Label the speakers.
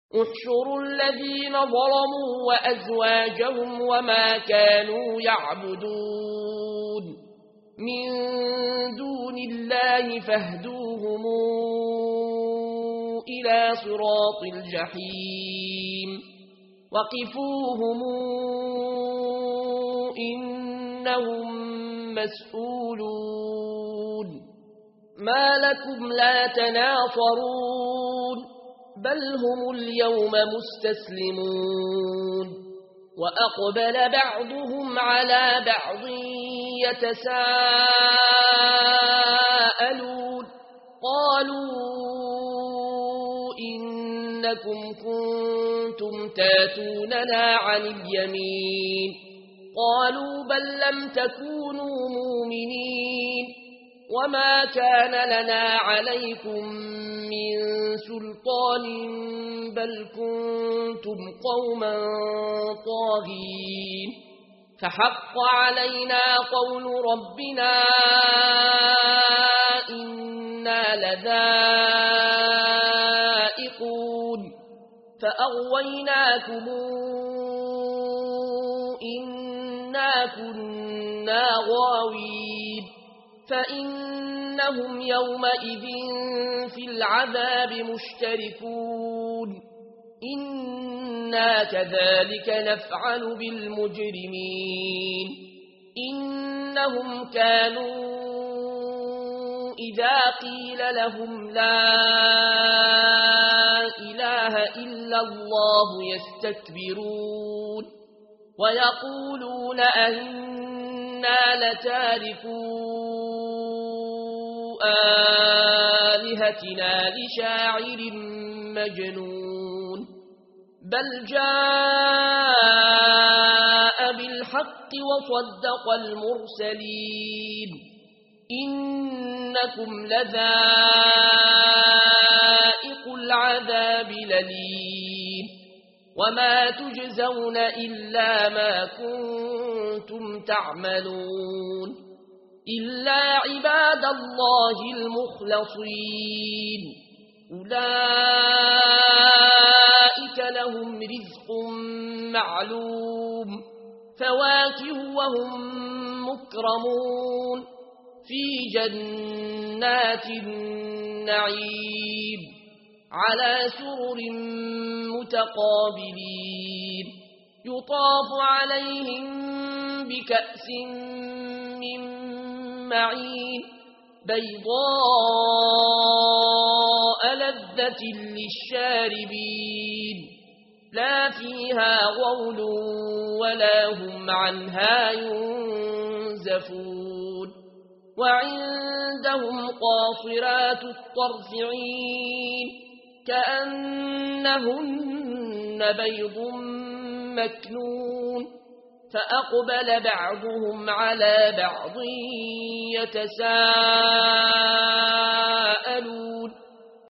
Speaker 1: احشروا الذين ظلموا وأزواجهم وما كانوا يعبدون من دون الله فاهدوهم إلى صراط الجحيم وقفوهم إنهم مسؤولون ما لكم لا تناصرون بل هم اليوم مستسلمون وأقبل بعضهم على بعض يتساءلون قالوا إنكم كنتم تاتوننا عن اليمين قالوا بل لم تكونوا مؤمنين وما كان لنا عليكم من سلطان بل كنتم قوما طاغين فحق علينا قول ربنا إنا لذائقون فأغويناكم إنا كنا غاوين فإنهم يومئذ في العذاب مشتركون إنا كذلك نفعل بالمجرمين إنهم كانوا إذا قيل لهم لا إله إلا الله يستكبرون ويقولون أئنا لتاركو آلهتنا لشاعر مجنون بل جاء بالحق وصدق المرسلين إنكم لذائق العذاب الأليم وما تجزون إلا ما كنتم تعملون إلا عباد الله المخلصين أولئك لهم رزق معلوم فواكه وهم مكرمون في جنات النعيم على سرر متقابلين يطاف عليهم بكأس من معين بيضاء لذة للشاربين لا فيها غول ولا هم عنها ينزفون وعندهم قاصرات الطرف عين كأنهن بيض مكنون فأقبل بعضهم على بعض يتساءلون